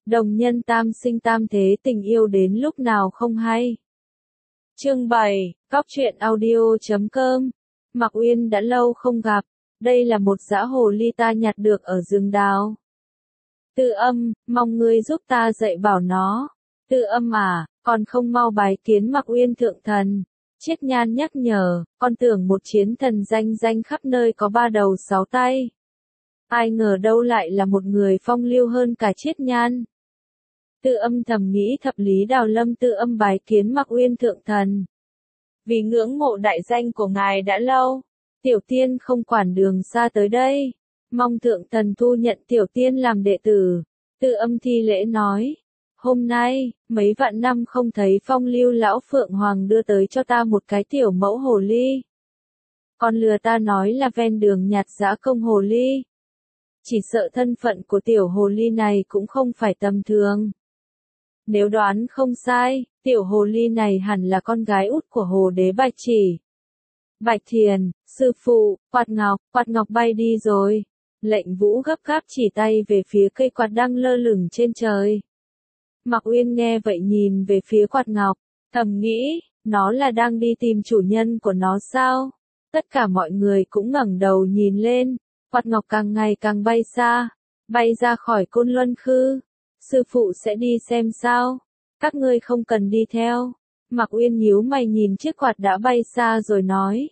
Đồng nhân tam sinh tam thế, tình yêu đến lúc nào không hay. Chương 7, Cóc truyện audio.com. Mạc Uyên đã lâu không gặp, đây là một dã hồ ly ta nhặt được ở rừng đào. Tư Âm, mong ngươi giúp ta dạy bảo nó. Tư Âm à, còn không mau bái kiến Mạc Uyên thượng thần. Chiết Nhan nhắc nhở, con tưởng một chiến thần danh khắp nơi có 3 đầu 6 tay. Ai ngờ đâu lại là một người phong lưu hơn cả Chiết Nhan. Tư Âm thầm nghĩ thập lý đào lâm. Tư Âm bái kiến Mạc Uyên thượng thần. Vì ngưỡng mộ đại danh của ngài đã lâu, tiểu tiên không quản đường xa tới đây, mong thượng thần thu nhận tiểu tiên làm đệ tử. Tư Âm thi lễ nói, hôm nay, mấy vạn năm không thấy phong lưu lão Phượng Hoàng đưa tới cho ta một cái tiểu mẫu hồ ly. Con lừa ta nói là ven đường nhặt dã công hồ ly. Chỉ sợ thân phận của tiểu hồ ly này cũng không phải tầm thường. Nếu đoán không sai, tiểu hồ ly này hẳn là con gái út của hồ đế Bạch Chỉ. Bạch Thiền, sư phụ, quạt ngọc bay đi rồi. Lệnh Vũ gấp gáp chỉ tay về phía cây quạt đang lơ lửng trên trời. Mạc Uyên nghe vậy nhìn về phía quạt ngọc, thầm nghĩ, nó là đang đi tìm chủ nhân của nó sao? Tất cả mọi người cũng ngẩng đầu nhìn lên, quạt ngọc càng ngày càng bay xa, bay ra khỏi Côn Luân Khư. Sư phụ sẽ đi xem sao? Các ngươi không cần đi theo. Mạc Uyên nhíu mày nhìn chiếc quạt đã bay xa rồi nói.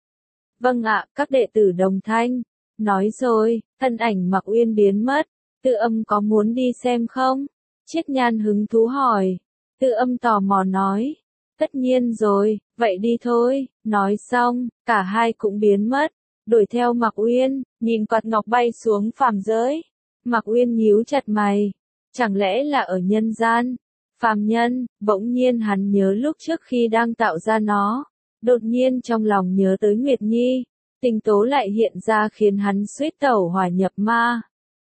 Vâng ạ, các đệ tử đồng thanh. Nói rồi, thân ảnh Mạc Uyên biến mất. Tư Âm có muốn đi xem không? Chiết Nhan hứng thú hỏi. Tư Âm tò mò nói. Tất nhiên rồi, vậy đi thôi. Nói xong, cả hai cũng biến mất. Đuổi theo Mạc Uyên, nhìn quạt ngọc bay xuống phàm giới. Mạc Uyên nhíu chặt mày. Chẳng lẽ là ở nhân gian? Phàm nhân, bỗng nhiên hắn nhớ lúc trước khi đang tạo ra nó. Đột nhiên trong lòng nhớ tới Nguyệt Nhi. Tình tố lại hiện ra khiến hắn suýt tẩu hỏa nhập ma.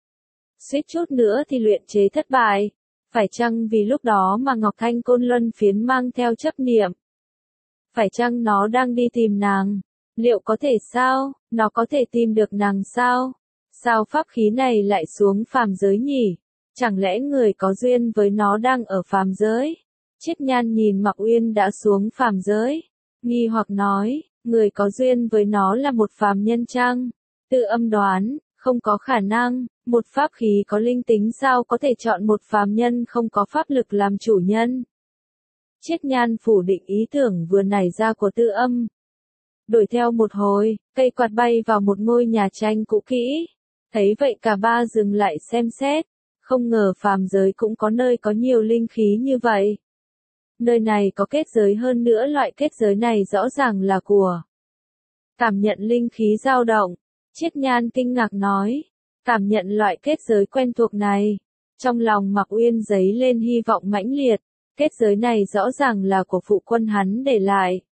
Suýt chút nữa thì luyện chế thất bại. Phải chăng vì lúc đó mà Ngọc Thanh Côn Luân Phiến mang theo chấp niệm? Phải chăng nó đang đi tìm nàng? Liệu có thể sao? Nó có thể tìm được nàng sao? Sao pháp khí này lại xuống phàm giới nhỉ? Chẳng lẽ người có duyên với nó đang ở phàm giới? Chiết Nhan nhìn Mạc Uyên đã xuống phàm giới, nghi hoặc nói, người có duyên với nó là một phàm nhân chăng? Tư Âm đoán, không có khả năng, một pháp khí có linh tính sao có thể chọn một phàm nhân không có pháp lực làm chủ nhân? Chiết Nhan phủ định ý tưởng vừa nảy ra của Tư Âm. Đuổi theo một hồi, cây quạt bay vào một ngôi nhà tranh cũ kỹ. Thấy vậy cả ba dừng lại xem xét. Không ngờ phàm giới cũng có nơi có nhiều linh khí như vậy. Nơi này có kết giới, hơn nữa loại kết giới này rõ ràng là của. Cảm nhận linh khí dao động. Chiết Nhan kinh ngạc nói. Cảm nhận loại kết giới quen thuộc này. Trong lòng Mạc Uyên dấy lên hy vọng mãnh liệt. Kết giới này rõ ràng là của phụ quân hắn để lại.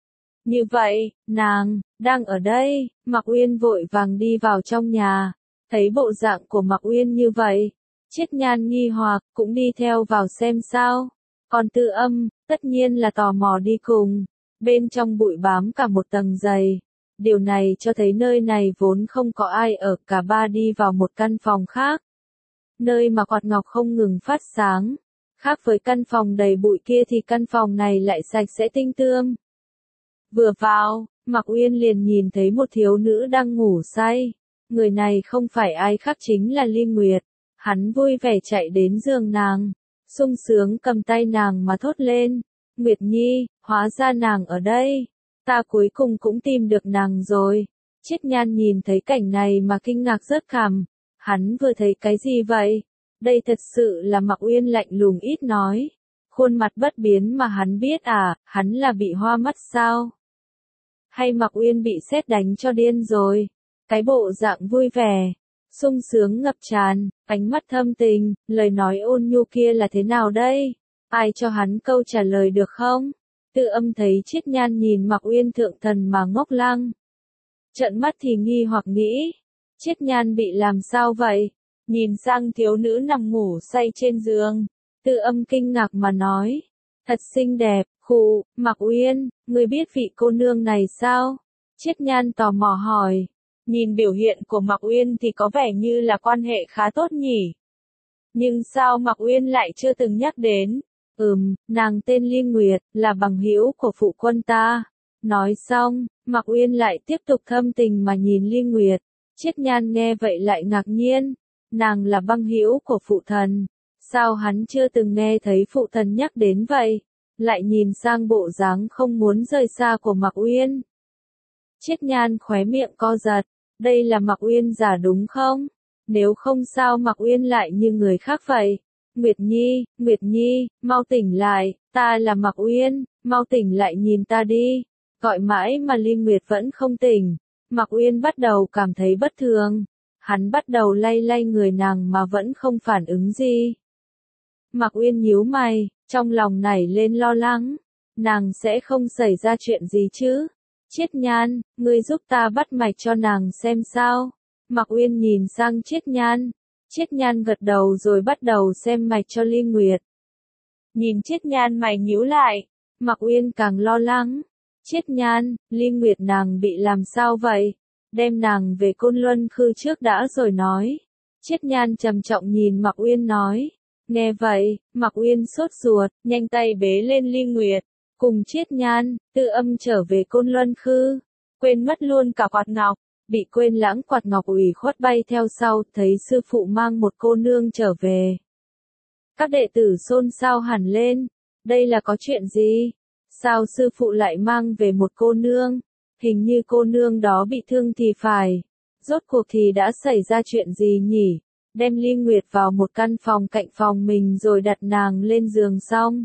Như vậy, nàng, đang ở đây. Mạc Uyên vội vàng đi vào trong nhà. Thấy bộ dạng của Mạc Uyên như vậy. Chiết Nhan nghi hoặc, cũng đi theo vào xem sao. Còn Tư Âm, tất nhiên là tò mò đi cùng. Bên trong bụi bám cả một tầng dày. Điều này cho thấy nơi này vốn không có ai ở. Cả ba đi vào một căn phòng khác. Nơi mà quạt ngọc không ngừng phát sáng. Khác với căn phòng đầy bụi kia thì căn phòng này lại sạch sẽ tinh tươm. Vừa vào, Mạc Uyên liền nhìn thấy một thiếu nữ đang ngủ say. Người này không phải ai khác chính là Ly Nguyệt. Hắn vui vẻ chạy đến giường nàng, sung sướng cầm tay nàng mà thốt lên. Nguyệt Nhi, hóa ra nàng ở đây. Ta cuối cùng cũng tìm được nàng rồi. Chiết Nhan nhìn thấy cảnh này mà kinh ngạc rớt cằm. Hắn vừa thấy cái gì vậy? Đây thật sự là Mạc Uyên lạnh lùng ít nói. Khuôn mặt bất biến mà hắn biết à, hắn là bị hoa mắt sao? Hay Mạc Uyên bị sét đánh cho điên rồi? Cái bộ dạng vui vẻ, sung sướng ngập tràn, ánh mắt thâm tình, lời nói ôn nhu kia là thế nào đây? Ai cho hắn câu trả lời được không? Tư Âm thấy Chiết Nhan nhìn Mạc Uyên thượng thần mà ngốc lăng. Trợn mắt thì nghi hoặc nghĩ, Chiết Nhan bị làm sao vậy? Nhìn sang thiếu nữ nằm ngủ say trên giường, Tư Âm kinh ngạc mà nói, thật xinh đẹp, khụ, Mạc Uyên, ngươi biết vị cô nương này sao? Chiết Nhan tò mò hỏi. Nhìn biểu hiện của Mạc Uyên thì có vẻ như là quan hệ khá tốt nhỉ. Nhưng sao Mạc Uyên lại chưa từng nhắc đến? Nàng tên Ly Nguyệt, là bằng hữu của phụ quân ta. Nói xong, Mạc Uyên lại tiếp tục thâm tình mà nhìn Ly Nguyệt. Chiết Nhan nghe vậy lại ngạc nhiên. Nàng là băng hữu của phụ thần. Sao hắn chưa từng nghe thấy phụ thần nhắc đến vậy? Lại nhìn sang bộ dáng không muốn rời xa của Mạc Uyên. Chiết Nhan khóe miệng co giật. Đây là Mạc Uyên giả đúng không? Nếu không sao Mạc Uyên lại như người khác vậy? Nguyệt Nhi, mau tỉnh lại, ta là Mạc Uyên, mau tỉnh lại nhìn ta đi. Gọi mãi mà Ly Nguyệt vẫn không tỉnh. Mạc Uyên bắt đầu cảm thấy bất thường. Hắn bắt đầu lay lay người nàng mà vẫn không phản ứng gì. Mạc Uyên nhíu mày, trong lòng nảy lên lo lắng. Nàng sẽ không xảy ra chuyện gì chứ? Chiết Nhan, ngươi giúp ta bắt mạch cho nàng xem sao? Mạc Uyên nhìn sang Chiết Nhan. Chiết Nhan gật đầu rồi bắt đầu xem mạch cho Ly Nguyệt. Nhìn Chiết Nhan mày nhíu lại, Mạc Uyên càng lo lắng. Chiết Nhan, Ly Nguyệt nàng bị làm sao vậy? Đem nàng về Côn Luân Khư trước đã rồi nói. Chiết Nhan trầm trọng nhìn Mạc Uyên nói. Nghe vậy, Mạc Uyên sốt ruột, nhanh tay bế lên Ly Nguyệt. Cùng Chiết Nhan, tự âm trở về Côn Luân Khư. Quên mất luôn cả quạt ngọc. Bị quên lãng quạt ngọc ủy khuất bay theo sau, thấy sư phụ mang một cô nương trở về. Các đệ tử xôn xao hẳn lên. Đây là có chuyện gì? Sao sư phụ lại mang về một cô nương? Hình như cô nương đó bị thương thì phải. Rốt cuộc thì đã xảy ra chuyện gì nhỉ? Đem Ly Nguyệt vào một căn phòng cạnh phòng mình rồi đặt nàng lên giường xong.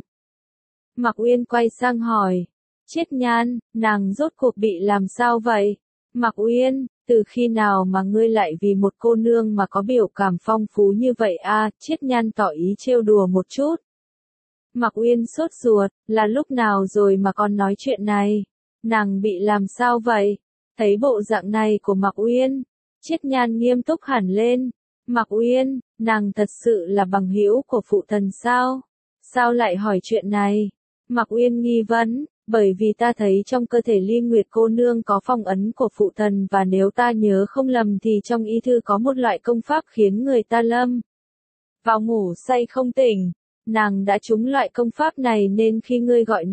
Mạc Uyên quay sang hỏi. Chiết Nhan, nàng rốt cuộc bị làm sao vậy? Mạc Uyên, từ khi nào mà ngươi lại vì một cô nương mà có biểu cảm phong phú như vậy a? Chiết Nhan tỏ ý trêu đùa một chút. Mạc Uyên sốt ruột, là lúc nào rồi mà còn nói chuyện này? Nàng bị làm sao vậy? Thấy bộ dạng này của Mạc Uyên, Chiết Nhan nghiêm túc hẳn lên. Mạc Uyên, nàng thật sự là bằng hữu của phụ thần sao? Sao lại hỏi chuyện này? Mạc Uyên nghi vấn. Bởi vì ta thấy trong cơ thể Ly Nguyệt cô nương có phong ấn của phụ thần và nếu ta nhớ không lầm thì trong y thư có một loại công pháp khiến người ta lâm vào ngủ say không tỉnh. Nàng đã trúng loại công pháp này nên khi ngươi gọi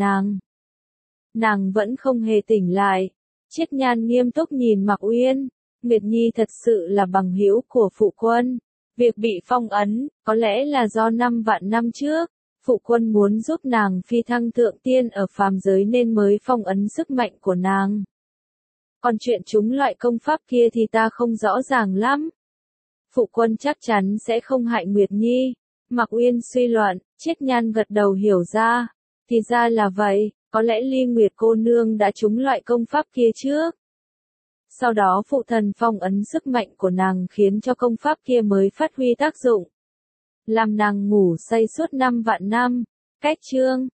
nàng vẫn không hề tỉnh lại. Chiết Nhan nghiêm túc nhìn Mạc Uyên. Nguyệt Nhi thật sự là bằng hữu của phụ quân. Việc bị phong ấn, có lẽ là do 5 vạn năm trước. Phụ quân muốn giúp nàng phi thăng thượng tiên ở phàm giới nên mới phong ấn sức mạnh của nàng. Còn chuyện chúng loại công pháp kia thì ta không rõ ràng lắm. Phụ quân chắc chắn sẽ không hại Nguyệt Nhi. Mạc Uyên suy luận, Chiết Nhan gật đầu hiểu ra. Thì ra là vậy, có lẽ Ly Nguyệt cô nương đã trúng loại công pháp kia trước. Sau đó phụ thần phong ấn sức mạnh của nàng khiến cho công pháp kia mới phát huy tác dụng. Làm nàng ngủ say suốt 5 vạn năm. Cách chương